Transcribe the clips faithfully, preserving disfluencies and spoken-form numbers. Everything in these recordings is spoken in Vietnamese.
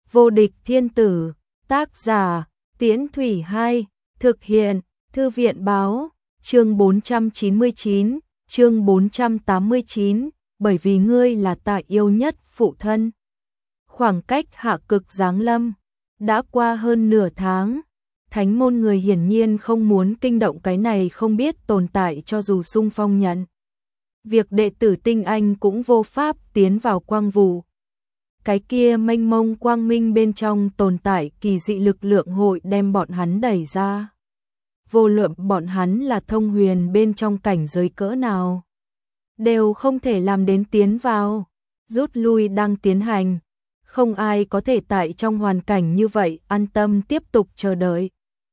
Vô địch thiên tử, tác giả, Tiễn Thủy Hai, thực hiện, Thư viện báo, chương bốn trăm chín mươi chín, chương bốn trăm tám mươi chín, bởi vì ngươi là ta yêu nhất phụ thân. Khoảng cách hạ cực giáng lâm, đã qua hơn nửa tháng, thánh môn người hiển nhiên không muốn kinh động cái này không biết tồn tại cho dù xung phong nhận. Việc đệ tử tinh anh cũng vô pháp tiến vào quang vụ. Cái kia mênh mông quang minh bên trong tồn tại kỳ dị lực lượng hội đem bọn hắn đẩy ra. Vô luận bọn hắn là thông huyền bên trong cảnh giới cỡ nào, đều không thể làm đến tiến vào, rút lui đang tiến hành. Không ai có thể tại trong hoàn cảnh như vậy an tâm tiếp tục chờ đợi.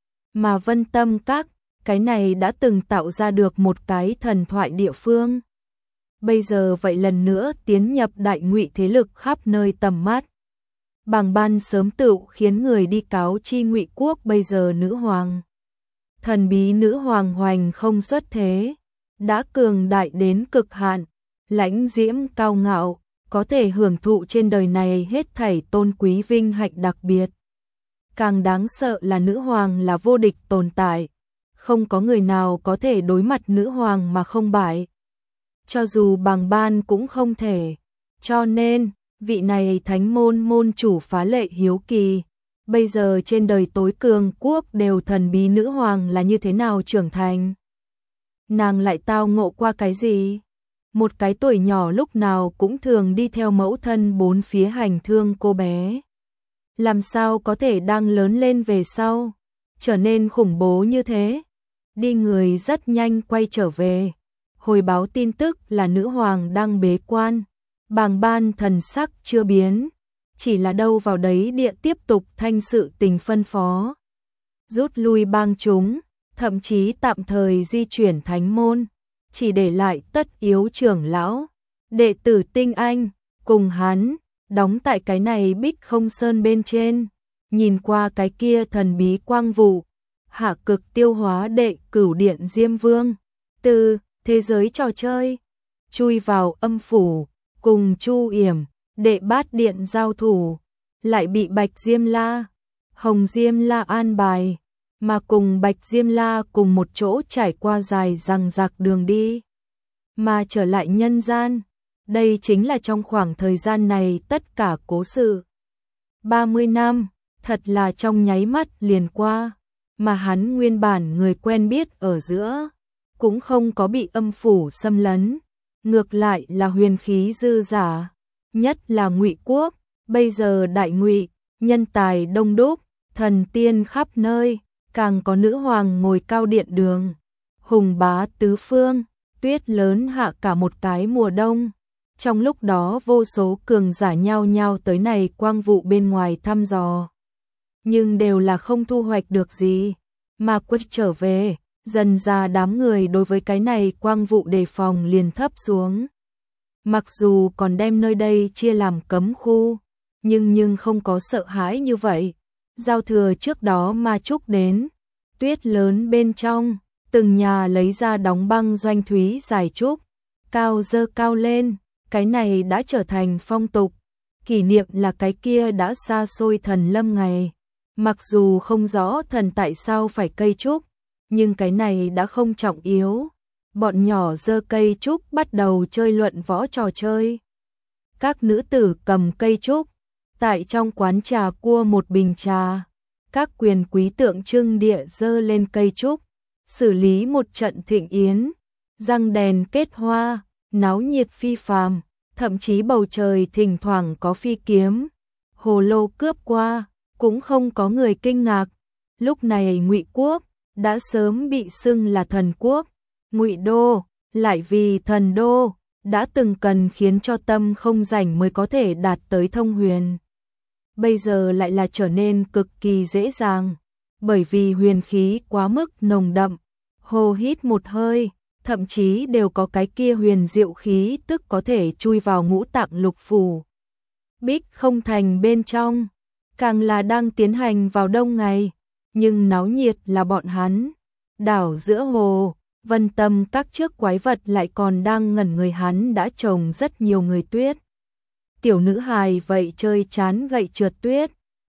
Mà Vân Tâm Các, cái này đã từng tạo ra được một cái thần thoại địa phương. Bây giờ vậy lần nữa tiến nhập đại ngụy thế lực khắp nơi tầm mắt. Bàng ban sớm tự khiến người đi cáo chi Ngụy quốc bây giờ nữ hoàng. Thần bí nữ hoàng hoành không xuất thế, đã cường đại đến cực hạn, lãnh diễm cao ngạo, có thể hưởng thụ trên đời này hết thảy tôn quý vinh hạnh đặc biệt. Càng đáng sợ là nữ hoàng là vô địch tồn tại, không có người nào có thể đối mặt nữ hoàng mà không bại. Cho dù Bàng ban cũng không thể, cho nên, vị này thánh môn môn chủ phá lệ hiếu kỳ. Bây giờ trên đời tối cường quốc đều thần bí nữ hoàng là như thế nào trưởng thành? Nàng lại tao ngộ qua cái gì? Một cái tuổi nhỏ lúc nào cũng thường đi theo mẫu thân bốn phía hành thương cô bé. Làm sao có thể đang lớn lên về sau, trở nên khủng bố như thế? Đi người rất nhanh quay trở về. Hồi báo tin tức là nữ hoàng đang bế quan. Bàng ban thần sắc chưa biến, chỉ là đâu vào đấy địa tiếp tục thanh sự tình phân phó. Rút lui bang chúng, thậm chí tạm thời di chuyển thánh môn, chỉ để lại tất yếu trưởng lão, đệ tử tinh anh, cùng hắn, đóng tại cái này bích không sơn bên trên, nhìn qua cái kia thần bí quang vụ, hạ cực tiêu hóa đệ cửu điện Diêm Vương, từ thế giới trò chơi, chui vào âm phủ, cùng Chu Yểm, đệ bát điện giao thủ, lại bị Bạch Diêm La, Hồng Diêm La an bài, mà cùng Bạch Diêm La cùng một chỗ trải qua dài dằng dặc đường đi, mà trở lại nhân gian. Đây chính là trong khoảng thời gian này tất cả cố sự. ba mươi năm, thật là trong nháy mắt liền qua, mà hắn nguyên bản người quen biết ở giữa, cũng không có bị âm phủ xâm lấn, ngược lại là huyền khí dư giả, nhất là Ngụy quốc, bây giờ đại ngụy, nhân tài đông đúc, thần tiên khắp nơi, càng có nữ hoàng ngồi cao điện đường, hùng bá tứ phương, tuyết lớn hạ cả một cái mùa đông. Trong lúc đó vô số cường giả nhao nhao tới này quang vụ bên ngoài thăm dò, nhưng đều là không thu hoạch được gì, mà quay trở về. Dần ra đám người đối với cái này quang vụ đề phòng liền thấp xuống. Mặc dù còn đem nơi đây chia làm cấm khu, nhưng nhưng không có sợ hãi như vậy. Giao thừa trước đó ma trúc đến, tuyết lớn bên trong, từng nhà lấy ra đóng băng doanh thúy giải trúc, cao dơ cao lên, cái này đã trở thành phong tục. Kỷ niệm là cái kia đã xa xôi thần lâm ngày. Mặc dù không rõ thần tại sao phải cây trúc, nhưng cái này đã không trọng yếu. Bọn nhỏ giơ cây trúc bắt đầu chơi luận võ trò chơi. Các nữ tử cầm cây trúc, tại trong quán trà cua một bình trà. Các quyền quý tượng trưng địa giơ lên cây trúc, xử lý một trận thịnh yến, răng đèn kết hoa, náo nhiệt phi phàm, thậm chí bầu trời thỉnh thoảng có phi kiếm, hồ lô cướp qua, cũng không có người kinh ngạc. Lúc này Ngụy quốc đã sớm bị xưng là thần quốc, Ngụy đô lại vì thần đô, đã từng cần khiến cho tâm không rảnh mới có thể đạt tới thông huyền. Bây giờ lại là trở nên cực kỳ dễ dàng, bởi vì huyền khí quá mức nồng đậm, hô hít một hơi, thậm chí đều có cái kia huyền diệu khí tức có thể chui vào ngũ tạng lục phủ. Bích không thành bên trong, càng là đang tiến hành vào đông ngày. Nhưng náo nhiệt là bọn hắn. Đảo giữa hồ, Vân Tâm các trước quái vật lại còn đang ngẩn người, hắn đã trồng rất nhiều người tuyết. Tiểu nữ hài vậy chơi chán gậy trượt tuyết,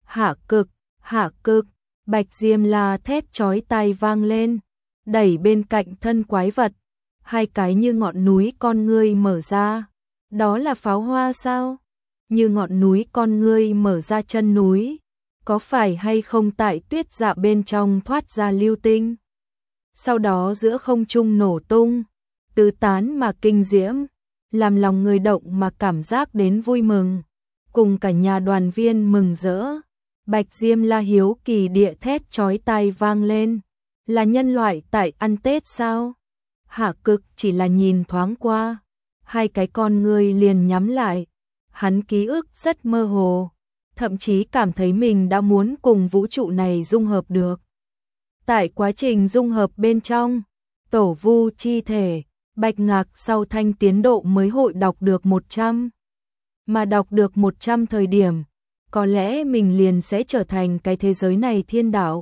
Hạ cực, hạ cực, Bạch Diêm La thét chói tai vang lên, đẩy bên cạnh thân quái vật, hai cái như ngọn núi con ngươi mở ra. Đó là pháo hoa sao? Như ngọn núi con ngươi mở ra chân núi, có phải hay không tại tuyết dạ bên trong thoát ra lưu tinh? Sau đó giữa không trung nổ tung, tứ tán mà kinh diễm, làm lòng người động mà cảm giác đến vui mừng, cùng cả nhà đoàn viên mừng rỡ. Bạch Diêm La hiếu kỳ địa thét chói tai vang lên, là nhân loại tại ăn Tết sao? Hạ cực chỉ là nhìn thoáng qua, hai cái con người liền nhắm lại, hắn ký ức rất mơ hồ, thậm chí cảm thấy mình đã muốn cùng vũ trụ này dung hợp được. Tại quá trình dung hợp bên trong, tổ vu chi thể, Bạch Ngạc sau thanh tiến độ mới hội đọc được một trăm. Mà đọc được một trăm thời điểm, có lẽ mình liền sẽ trở thành cái thế giới này thiên đạo.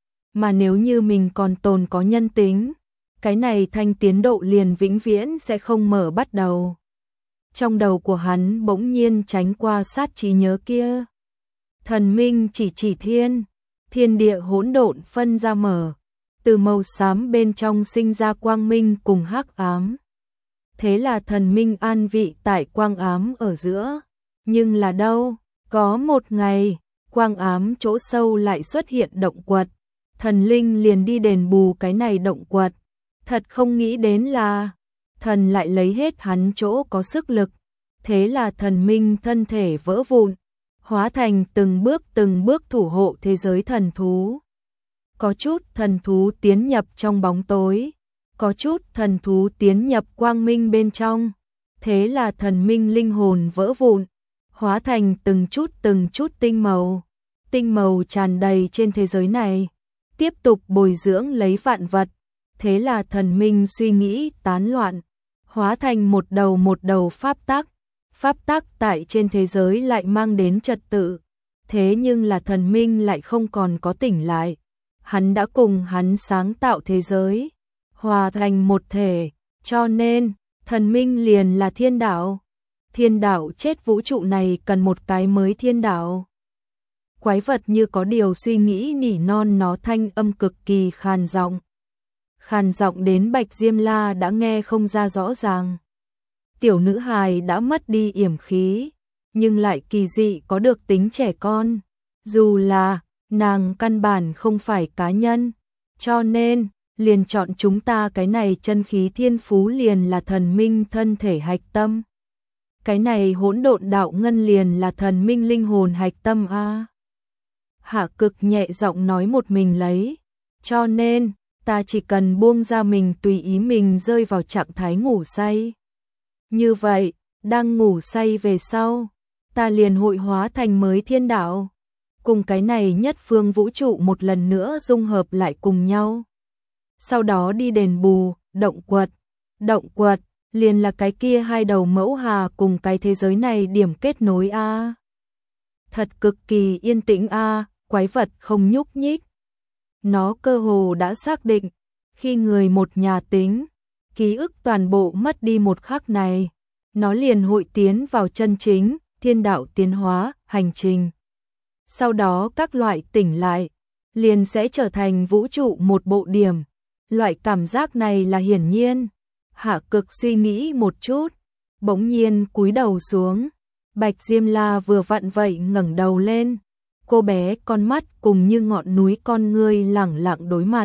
Mà nếu như mình còn tồn có nhân tính, cái này thanh tiến độ liền vĩnh viễn sẽ không mở bắt đầu. Trong đầu của hắn bỗng nhiên tránh qua sát trí nhớ kia. Thần minh chỉ chỉ thiên, thiên địa hỗn độn phân ra mở, từ màu xám bên trong sinh ra quang minh cùng hắc ám. Thế là thần minh an vị tại quang ám ở giữa, nhưng là đâu, có một ngày, quang ám chỗ sâu lại xuất hiện động quật, thần linh liền đi đền bù cái này động quật. Thật không nghĩ đến là, thần lại lấy hết hắn chỗ có sức lực, thế là thần minh thân thể vỡ vụn, hóa thành từng bước từng bước thủ hộ thế giới thần thú. Có chút thần thú tiến nhập trong bóng tối, có chút thần thú tiến nhập quang minh bên trong, thế là thần minh linh hồn vỡ vụn, hóa thành từng chút từng chút tinh màu, tinh màu tràn đầy trên thế giới này, tiếp tục bồi dưỡng lấy vạn vật. Thế là thần minh suy nghĩ tán loạn, hóa thành một đầu một đầu pháp tắc. Pháp tắc tại trên thế giới lại mang đến trật tự. Thế nhưng là thần minh lại không còn có tỉnh lại. Hắn đã cùng hắn sáng tạo thế giới, hòa thành một thể, cho nên thần minh liền là thiên đạo. Thiên đạo chết, vũ trụ này cần một cái mới thiên đạo. Quái vật như có điều suy nghĩ nỉ non, nó thanh âm cực kỳ khàn giọng. Khàn giọng đến Bạch Diêm La đã nghe không ra rõ ràng. Tiểu nữ hài đã mất đi yểm khí, nhưng lại kỳ dị có được tính trẻ con. Dù là nàng căn bản không phải cá nhân, cho nên liền chọn chúng ta cái này chân khí thiên phú liền là thần minh thân thể hạch tâm. Cái này hỗn độn đạo ngân liền là thần minh linh hồn hạch tâm a. Hạ cực nhẹ giọng nói một mình lấy, cho nên ta chỉ cần buông ra mình tùy ý mình rơi vào trạng thái ngủ say. Như vậy, đang ngủ say về sau, ta liền hội hóa thành mới thiên đạo, cùng cái này nhất phương vũ trụ một lần nữa dung hợp lại cùng nhau. Sau đó đi đền bù, động quật. Động quật, liền là cái kia hai đầu mẫu hà cùng cái thế giới này điểm kết nối a. Thật cực kỳ yên tĩnh a, quái vật không nhúc nhích. Nó cơ hồ đã xác định, khi người một nhà tính, ký ức toàn bộ mất đi một khắc này, nó liền hội tiến vào chân chính, thiên đạo tiến hóa, hành trình. Sau đó các loại tỉnh lại, liền sẽ trở thành vũ trụ một bộ điểm. Loại cảm giác này là hiển nhiên. Hạ cực suy nghĩ một chút, bỗng nhiên cúi đầu xuống. Bạch Diêm La vừa vặn vậy ngẩng đầu lên. Cô bé con mắt cùng như ngọn núi con ngươi lẳng lặng đối mặt.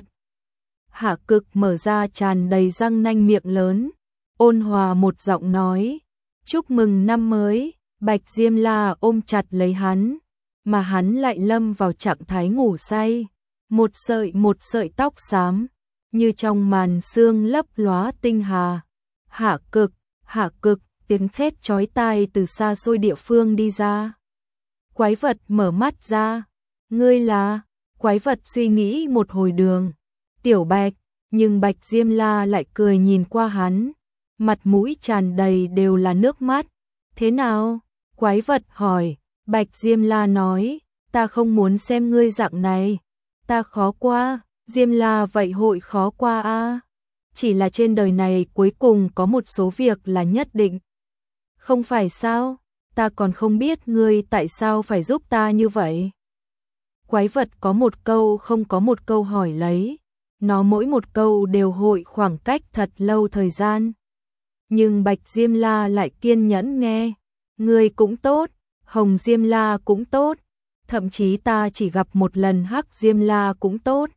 Hạ cực mở ra tràn đầy răng nanh miệng lớn, ôn hòa một giọng nói, chúc mừng năm mới. Bạch Diêm La ôm chặt lấy hắn, mà hắn lại lâm vào trạng thái ngủ say. Một sợi một sợi tóc xám, như trong màn sương lấp lóa tinh hà. Hạ cực, hạ cực, tiếng thét chói tai từ xa xôi địa phương đi ra. Quái vật mở mắt ra, ngươi là? Quái vật suy nghĩ một hồi đường. Tiểu Bạch, nhưng Bạch Diêm La lại cười nhìn qua hắn, mặt mũi tràn đầy đều là nước mắt. Thế nào? Quái vật hỏi. Bạch Diêm La nói, ta không muốn xem ngươi dạng này, ta khó qua. Diêm La vậy hội khó qua a? Chỉ là trên đời này cuối cùng có một số việc là nhất định. Không phải sao? Ta còn không biết ngươi tại sao phải giúp ta như vậy. Quái vật có một câu không có một câu hỏi lấy, nó mỗi một câu đều hội khoảng cách thật lâu thời gian. Nhưng Bạch Diêm La lại kiên nhẫn nghe, ngươi cũng tốt, Hồng Diêm La cũng tốt, thậm chí ta chỉ gặp một lần Hắc Diêm La cũng tốt.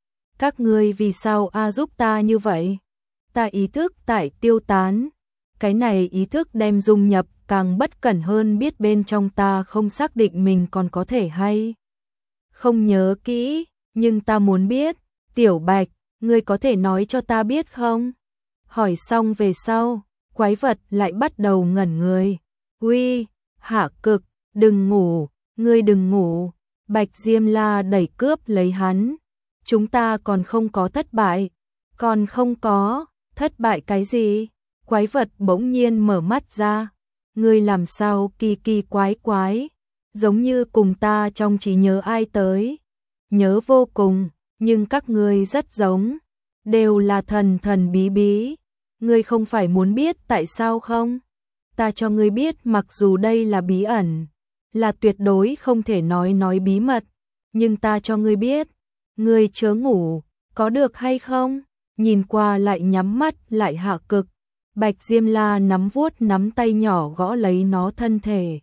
Các ngươi vì sao a giúp ta như vậy? Ta ý thức tại tiêu tán, cái này ý thức đem dung nhập càng bất cẩn hơn, biết bên trong ta không xác định mình còn có thể hay không nhớ kỹ, nhưng ta muốn biết, Tiểu Bạch, ngươi có thể nói cho ta biết không? Hỏi xong về sau, quái vật lại bắt đầu ngẩn người. Uy, Hạ Cực, đừng ngủ, ngươi đừng ngủ. Bạch Diêm La đẩy cướp lấy hắn. Chúng ta còn không có thất bại. Còn không có, thất bại cái gì? Quái vật bỗng nhiên mở mắt ra. Ngươi làm sao kỳ kỳ quái quái, giống như cùng ta trong trí nhớ ai tới. Nhớ vô cùng, nhưng các ngươi rất giống, đều là thần thần bí bí. Ngươi không phải muốn biết tại sao không? Ta cho ngươi biết, mặc dù đây là bí ẩn, là tuyệt đối không thể nói nói bí mật, nhưng ta cho ngươi biết, ngươi chớ ngủ, có được hay không? Nhìn qua lại nhắm mắt lại Hạ Cực, Bạch Diêm La nắm vuốt nắm tay nhỏ gõ lấy nó thân thể.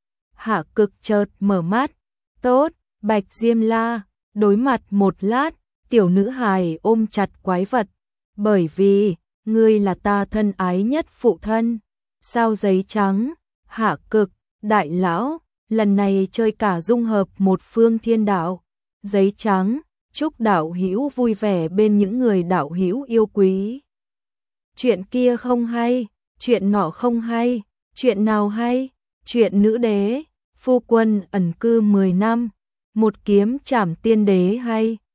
Hạ Cực chợt mở mắt, tốt, Bạch Diêm La, đối mặt một lát, tiểu nữ hài ôm chặt quái vật, bởi vì, ngươi là ta thân ái nhất phụ thân. Sao giấy trắng, Hạ Cực, đại lão, lần này chơi cả dung hợp một phương thiên đạo. Giấy trắng, chúc đạo hữu vui vẻ bên những người đạo hữu yêu quý. Chuyện kia không hay, chuyện nọ không hay, chuyện nào hay? Chuyện nữ đế, phu quân ẩn cư mười năm, một kiếm trảm tiên đế hay.